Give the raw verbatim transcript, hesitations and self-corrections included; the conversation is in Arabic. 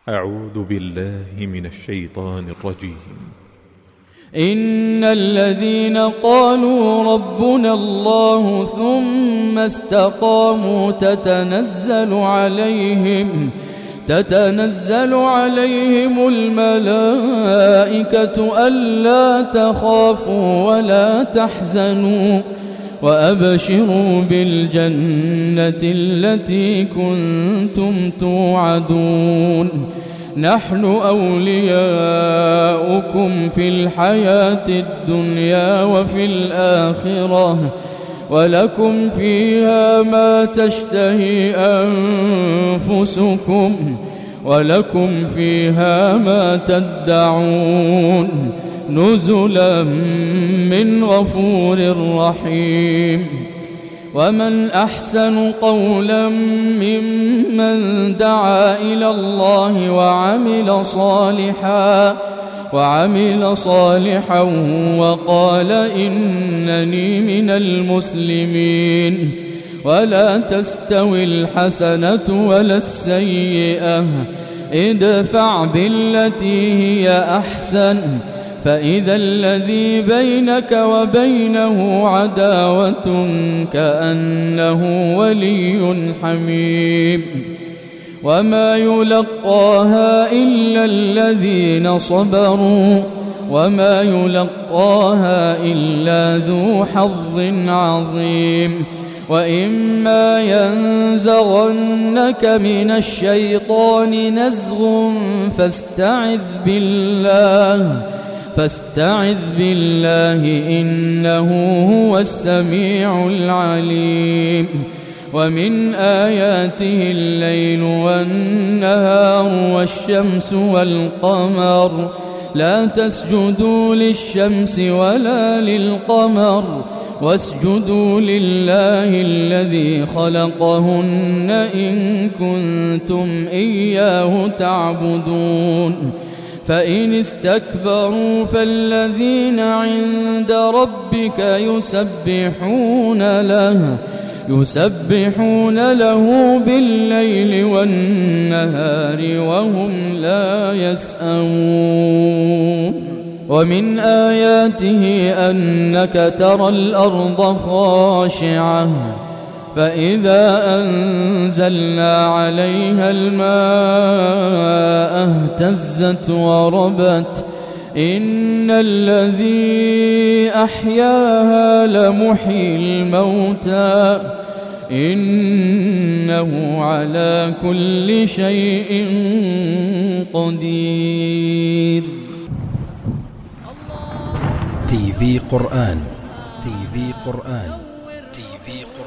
أعوذ بالله من الشيطان الرجيم. إن الذين قالوا ربنا الله ثم استقاموا تتنزل عليهم تتنزل عليهم الملائكة ألا تخافوا ولا تحزنوا وأبشروا بالجنة التي كنتم توعدون نحن أولياؤكم في الحياة الدنيا وفي الآخرة ولكم فيها ما تشتهي أنفسكم ولكم فيها ما تدعون نزلا من غفور رحيم. ومن أحسن قولا ممن دعا إلى الله وعمل صالحا وعمل صالحا وقال إنني من المسلمين. ولا تستوي الحسنة ولا السيئة ادفع بالتي هي أحسن فإذا الذي بينك وبينه عداوة كأنه ولي حميم. وما يلقاها إلا الذين صبروا وما يلقاها إلا ذو حظ عظيم. وإما ينزغنك من الشيطان نزغ فاستعذ بالله فاستعذ بالله إنه هو السميع العليم. ومن آياته الليل والنهار والشمس والقمر لا تسجدوا للشمس ولا للقمر واسجدوا لله الذي خلقهن إن كنتم إياه تعبدون. فإن استكبروا فالذين عند ربك يسبحون له يسبحون له بالليل والنهار وهم لا يسأمون. ومن آياته أنك ترى الأرض خاشعة فإذا أنزلنا عليها الماء اهتزت وربت إن الذي أحياها لمحيي الموتى إنه على كل شيء قدير. تي في قرآن تي في قرآن تي في قرآن